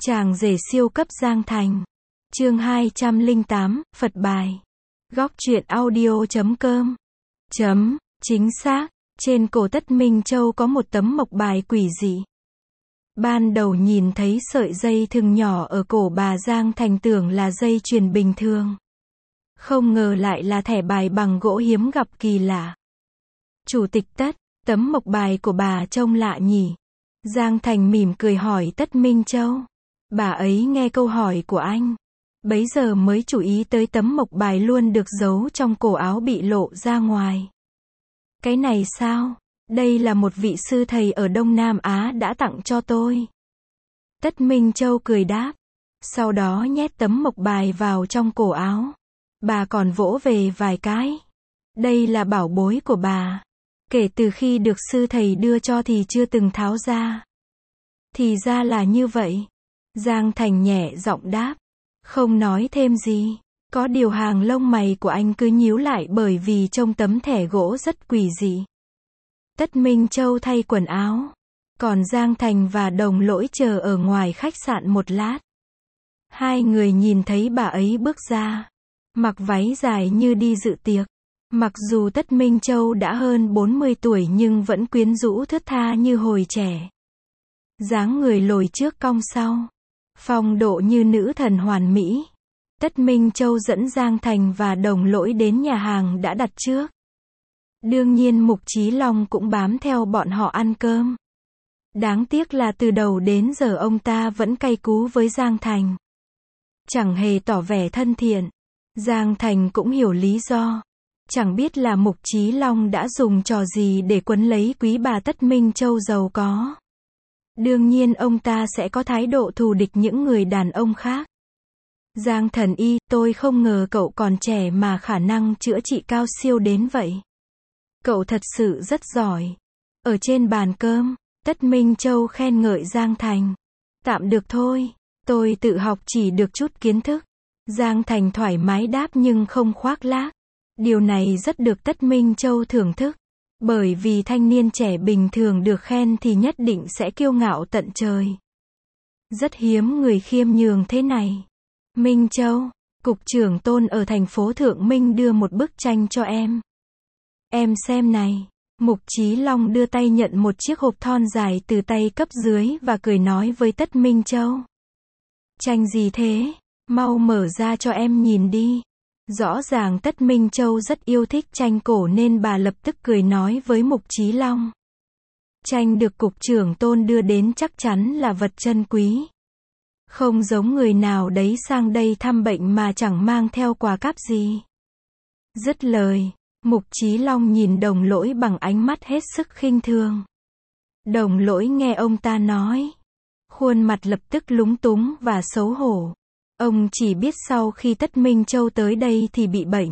Chàng rể siêu cấp Giang Thành. Chương 208, Phật bài. Góc truyện audio.com. Chính xác, trên cổ Tất Minh Châu có một tấm mộc bài quỷ dị. Ban đầu nhìn thấy sợi dây thừng nhỏ ở cổ bà Giang Thành tưởng là dây chuyền bình thường. Không ngờ lại là thẻ bài bằng gỗ hiếm gặp kỳ lạ. Chủ tịch Tất, tấm mộc bài của bà trông lạ nhỉ? Giang Thành mỉm cười hỏi Tất Minh Châu. Bà ấy nghe câu hỏi của anh, bấy giờ mới chú ý tới tấm mộc bài luôn được giấu trong cổ áo bị lộ ra ngoài. Cái này sao? Đây là một vị sư thầy ở Đông Nam Á đã tặng cho tôi. Tất Minh Châu cười đáp. Sau đó nhét tấm mộc bài vào trong cổ áo. Bà còn vỗ về vài cái. Đây là bảo bối của bà. Kể từ khi được sư thầy đưa cho thì chưa từng tháo ra. Thì ra là như vậy. Giang Thành nhẹ giọng đáp. Không nói thêm gì. Có điều hàng lông mày của anh cứ nhíu lại bởi vì trông tấm thẻ gỗ rất quỷ dị. Tất Minh Châu thay quần áo. Còn Giang Thành và Đồng Lỗi chờ ở ngoài khách sạn một lát. Hai người nhìn thấy bà ấy bước ra. Mặc váy dài như đi dự tiệc. Mặc dù Tất Minh Châu đã hơn 40 tuổi nhưng vẫn quyến rũ thướt tha như hồi trẻ. Dáng người lồi trước cong sau. Phong độ như nữ thần hoàn mỹ. Tất Minh Châu dẫn Giang Thành và Đồng Lỗi đến nhà hàng đã đặt trước. Đương nhiên Mục Chí Long cũng bám theo bọn họ ăn cơm. Đáng tiếc là từ đầu đến giờ ông ta vẫn cay cú với Giang Thành. Chẳng hề tỏ vẻ thân thiện. Giang Thành cũng hiểu lý do. Chẳng biết là Mục Chí Long đã dùng trò gì để quấn lấy quý bà Tất Minh Châu giàu có. Đương nhiên ông ta sẽ có thái độ thù địch những người đàn ông khác. Giang Thần Y, tôi không ngờ cậu còn trẻ mà khả năng chữa trị cao siêu đến vậy. Cậu thật sự rất giỏi. Ở trên bàn cơm, Tất Minh Châu khen ngợi Giang Thành. Tạm được thôi, tôi tự học chỉ được chút kiến thức. Giang Thành thoải mái đáp nhưng không khoác lác. Điều này rất được Tất Minh Châu thưởng thức. Bởi vì thanh niên trẻ bình thường được khen thì nhất định sẽ kiêu ngạo tận trời. Rất hiếm người khiêm nhường thế này. Minh Châu, cục trưởng Tôn ở thành phố Thượng Minh đưa một bức tranh cho em. Em xem này. Mục Chí Long đưa tay nhận một chiếc hộp thon dài từ tay cấp dưới và cười nói với Tất Minh Châu. Tranh gì thế? Mau mở ra cho em nhìn đi. Rõ ràng Tất Minh Châu rất yêu thích tranh cổ nên bà lập tức cười nói với Mục Chí Long. Tranh được cục trưởng Tôn đưa đến chắc chắn là vật chân quý. Không giống người nào đấy sang đây thăm bệnh mà chẳng mang theo quà cáp gì. Dứt lời, Mục Chí Long nhìn Đồng Lỗi bằng ánh mắt hết sức khinh thường. Đồng Lỗi nghe ông ta nói. Khuôn mặt lập tức lúng túng và xấu hổ. Ông chỉ biết sau khi Tất Minh Châu tới đây thì bị bệnh.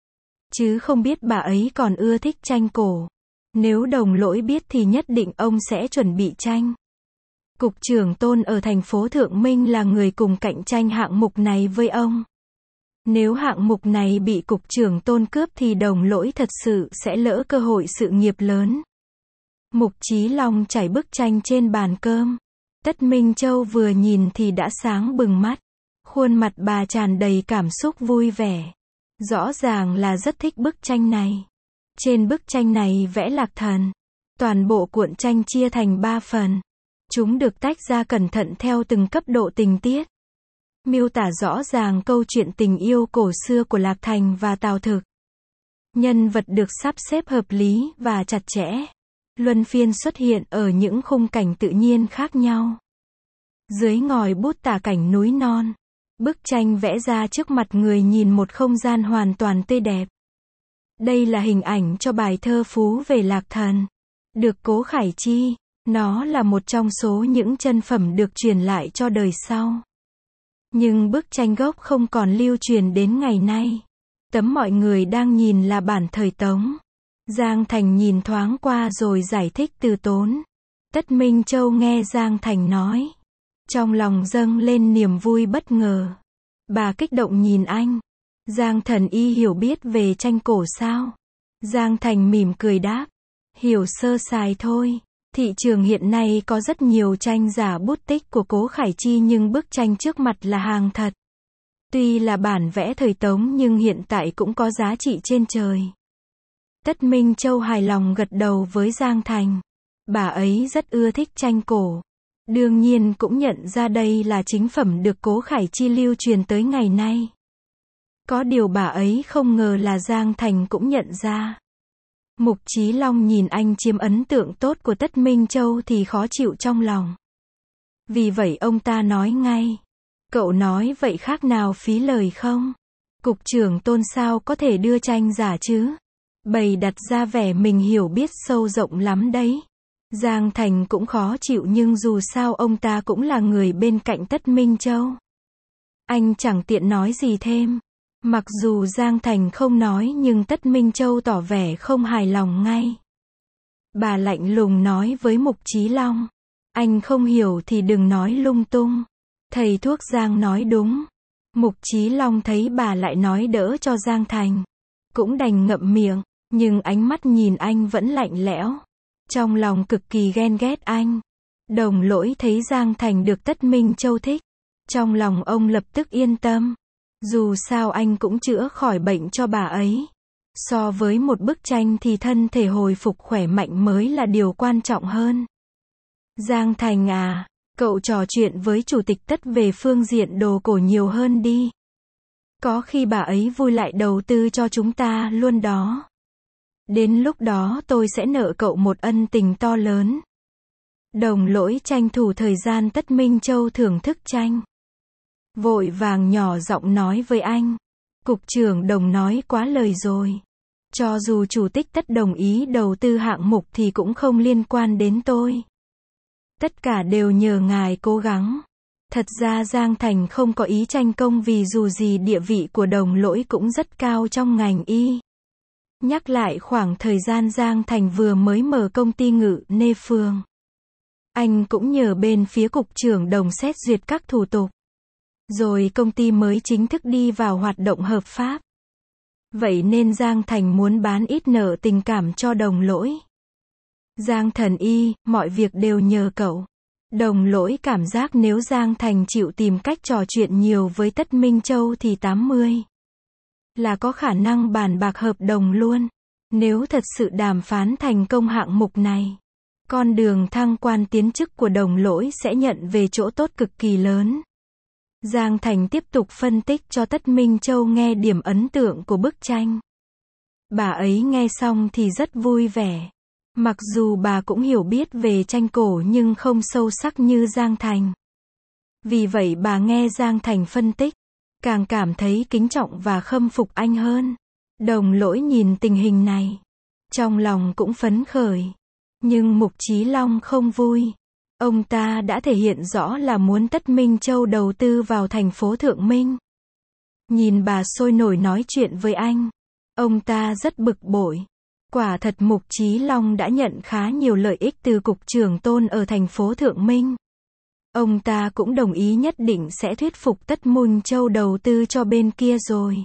Chứ không biết bà ấy còn ưa thích tranh cổ. Nếu Đồng Lỗi biết thì nhất định ông sẽ chuẩn bị tranh. Cục trưởng Tôn ở thành phố Thượng Minh là người cùng cạnh tranh hạng mục này với ông. Nếu hạng mục này bị cục trưởng Tôn cướp thì Đồng Lỗi thật sự sẽ lỡ cơ hội sự nghiệp lớn. Mục Chí Long trải bức tranh trên bàn cơm. Tất Minh Châu vừa nhìn thì đã sáng bừng mắt. Khuôn mặt bà tràn đầy cảm xúc vui vẻ. Rõ ràng là rất thích bức tranh này. Trên bức tranh này vẽ lạc thần. Toàn bộ cuộn tranh chia thành 3 phần. Chúng được tách ra cẩn thận theo từng cấp độ tình tiết. Miêu tả rõ ràng câu chuyện tình yêu cổ xưa của Lạc Thành và Tào Thực. Nhân vật được sắp xếp hợp lý và chặt chẽ. Luân phiên xuất hiện ở những khung cảnh tự nhiên khác nhau. Dưới ngòi bút tả cảnh núi non. Bức tranh vẽ ra trước mặt người nhìn một không gian hoàn toàn tươi đẹp. Đây là hình ảnh cho bài thơ Phú về Lạc Thần. Được Cố Khải Chi. Nó là một trong số những chân phẩm được truyền lại cho đời sau. Nhưng bức tranh gốc không còn lưu truyền đến ngày nay. Tấm mọi người đang nhìn là bản thời Tống. Giang Thành nhìn thoáng qua rồi giải thích từ tốn. Tất Minh Châu nghe Giang Thành nói. Trong lòng dâng lên niềm vui bất ngờ. Bà kích động nhìn anh. Giang Thần Y hiểu biết về tranh cổ sao? Giang Thành mỉm cười đáp. Hiểu sơ sài thôi. Thị trường hiện nay có rất nhiều tranh giả bút tích của Cố Khải Chi nhưng bức tranh trước mặt là hàng thật. Tuy là bản vẽ thời Tống nhưng hiện tại cũng có giá trị trên trời. Tất Minh Châu hài lòng gật đầu với Giang Thành. Bà ấy rất ưa thích tranh cổ. Đương nhiên cũng nhận ra đây là chính phẩm được Cố Khải Chi lưu truyền tới ngày nay. Có điều bà ấy không ngờ là Giang Thành cũng nhận ra. Mục Chí Long nhìn anh chiếm ấn tượng tốt của Tất Minh Châu thì khó chịu trong lòng. Vì vậy ông ta nói ngay. Cậu nói vậy khác nào phí lời không? Cục trưởng Tôn sao có thể đưa tranh giả chứ? Bày đặt ra vẻ mình hiểu biết sâu rộng lắm đấy. Giang Thành cũng khó chịu nhưng dù sao ông ta cũng là người bên cạnh Tất Minh Châu. Anh chẳng tiện nói gì thêm. Mặc dù Giang Thành không nói nhưng Tất Minh Châu tỏ vẻ không hài lòng ngay. Bà lạnh lùng nói với Mục Chí Long. Anh không hiểu thì đừng nói lung tung. Thầy thuốc Giang nói đúng. Mục Chí Long thấy bà lại nói đỡ cho Giang Thành. Cũng đành ngậm miệng, nhưng ánh mắt nhìn anh vẫn lạnh lẽo. Trong lòng cực kỳ ghen ghét anh. Đồng Lỗi thấy Giang Thành được Tất Minh Châu thích. Trong lòng ông lập tức yên tâm. Dù sao anh cũng chữa khỏi bệnh cho bà ấy. So với một bức tranh thì thân thể hồi phục khỏe mạnh mới là điều quan trọng hơn. Giang Thành à, cậu trò chuyện với chủ tịch Tất về phương diện đồ cổ nhiều hơn đi. Có khi bà ấy vui lại đầu tư cho chúng ta luôn đó. Đến lúc đó tôi sẽ nợ cậu một ân tình to lớn. Đồng Lỗi tranh thủ thời gian Tất Minh Châu thưởng thức tranh. Vội vàng nhỏ giọng nói với anh. Cục trưởng Đồng nói quá lời rồi. Cho dù chủ tịch Tất đồng ý đầu tư hạng mục thì cũng không liên quan đến tôi. Tất cả đều nhờ ngài cố gắng. Thật ra Giang Thành không có ý tranh công vì dù gì địa vị của Đồng Lỗi cũng rất cao trong ngành y. Nhắc lại khoảng thời gian Giang Thành vừa mới mở công ty Ngự Nê Phương. Anh cũng nhờ bên phía cục trưởng Đồng xét duyệt các thủ tục. Rồi công ty mới chính thức đi vào hoạt động hợp pháp. Vậy nên Giang Thành muốn bán ít nợ tình cảm cho Đồng Lỗi. Giang Thần Y, mọi việc đều nhờ cậu. Đồng Lỗi cảm giác nếu Giang Thành chịu tìm cách trò chuyện nhiều với Tất Minh Châu thì 80 là có khả năng bàn bạc hợp đồng luôn. Nếu thật sự đàm phán thành công hạng mục này, con đường thăng quan tiến chức của Đồng Lỗi sẽ nhận về chỗ tốt cực kỳ lớn. Giang Thành tiếp tục phân tích cho Tất Minh Châu nghe điểm ấn tượng của bức tranh. Bà ấy nghe xong thì rất vui vẻ. Mặc dù bà cũng hiểu biết về tranh cổ nhưng không sâu sắc như Giang Thành. Vì vậy bà nghe Giang Thành phân tích, càng cảm thấy kính trọng và khâm phục anh hơn. Đồng Lỗi nhìn tình hình này, trong lòng cũng phấn khởi. Nhưng Mục Chí Long không vui. Ông ta đã thể hiện rõ là muốn Tất Minh Châu đầu tư vào thành phố Thượng Minh. Nhìn bà sôi nổi nói chuyện với anh, ông ta rất bực bội. Quả thật Mục Chí Long đã nhận khá nhiều lợi ích từ cục trưởng Tôn ở thành phố Thượng Minh. Ông ta cũng đồng ý nhất định sẽ thuyết phục Tất Minh Châu đầu tư cho bên kia rồi.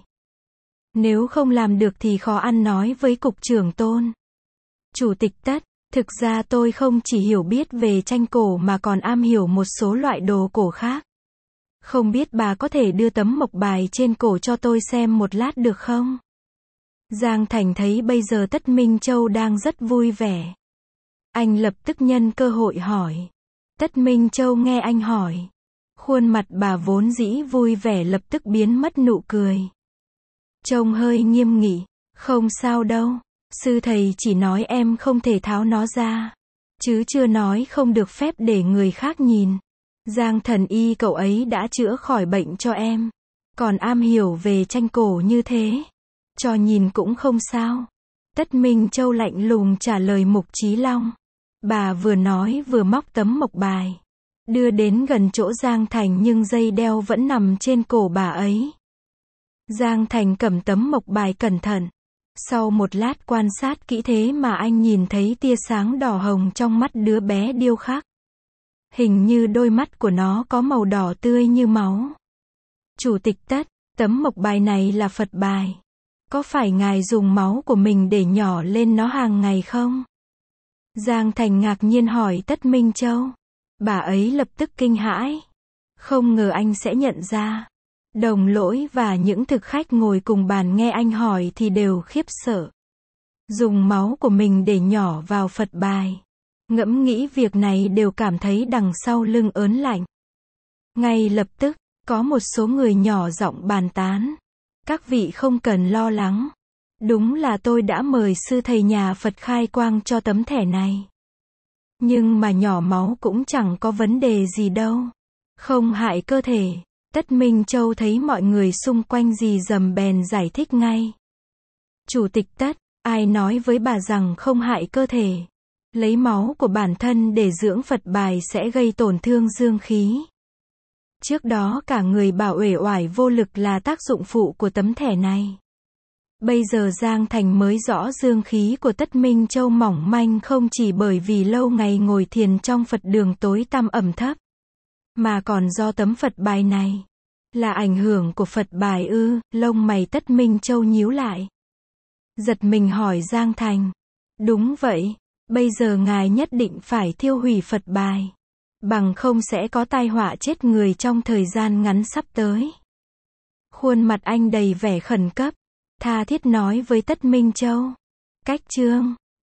Nếu không làm được thì khó ăn nói với cục trưởng Tôn. Chủ tịch Tất, thực ra tôi không chỉ hiểu biết về tranh cổ mà còn am hiểu một số loại đồ cổ khác. Không biết bà có thể đưa tấm mộc bài trên cổ cho tôi xem một lát được không? Giang Thành thấy bây giờ Tất Minh Châu đang rất vui vẻ. Anh lập tức nhân cơ hội hỏi. Tất Minh Châu nghe anh hỏi. Khuôn mặt bà vốn dĩ vui vẻ lập tức biến mất nụ cười. Trông hơi nghiêm nghị. Không sao đâu. Sư thầy chỉ nói em không thể tháo nó ra. Chứ chưa nói không được phép để người khác nhìn. Giang Thần Y cậu ấy đã chữa khỏi bệnh cho em. Còn am hiểu về tranh cổ như thế. Cho nhìn cũng không sao. Tất Minh Châu lạnh lùng trả lời Mục Chí Long. Bà vừa nói vừa móc tấm mộc bài. Đưa đến gần chỗ Giang Thành nhưng dây đeo vẫn nằm trên cổ bà ấy. Giang Thành cầm tấm mộc bài cẩn thận. Sau một lát quan sát kỹ thế mà anh nhìn thấy tia sáng đỏ hồng trong mắt đứa bé điêu khắc. Hình như đôi mắt của nó có màu đỏ tươi như máu. Chủ tịch Tất, tấm mộc bài này là Phật bài. Có phải ngài dùng máu của mình để nhỏ lên nó hàng ngày không? Giang Thành ngạc nhiên hỏi Tất Minh Châu. Bà ấy lập tức kinh hãi. Không ngờ anh sẽ nhận ra. Đồng Lỗi và những thực khách ngồi cùng bàn nghe anh hỏi thì đều khiếp sợ. Dùng máu của mình để nhỏ vào Phật bài. Ngẫm nghĩ việc này đều cảm thấy đằng sau lưng ớn lạnh. Ngay lập tức, có một số người nhỏ giọng bàn tán. Các vị không cần lo lắng. Đúng là tôi đã mời sư thầy nhà Phật khai quang cho tấm thẻ này. Nhưng mà nhỏ máu cũng chẳng có vấn đề gì đâu. Không hại cơ thể. Tất Minh Châu thấy mọi người xung quanh rì rầm bèn giải thích ngay. Chủ tịch Tất, ai nói với bà rằng không hại cơ thể. Lấy máu của bản thân để dưỡng Phật bài sẽ gây tổn thương dương khí. Trước đó cả người bảo uể oải vô lực là tác dụng phụ của tấm thẻ này. Bây giờ Giang Thành mới rõ dương khí của Tất Minh Châu mỏng manh không chỉ bởi vì lâu ngày ngồi thiền trong Phật đường tối tăm ẩm thấp, mà còn do tấm Phật bài này. Là ảnh hưởng của Phật bài ư? Lông mày Tất Minh Châu nhíu lại. Giật mình hỏi Giang Thành. Đúng vậy, bây giờ ngài nhất định phải thiêu hủy Phật bài. Bằng không sẽ có tai họa chết người trong thời gian ngắn sắp tới. Khuôn mặt anh đầy vẻ khẩn cấp, tha thiết nói với Tất Minh Châu. Cách chương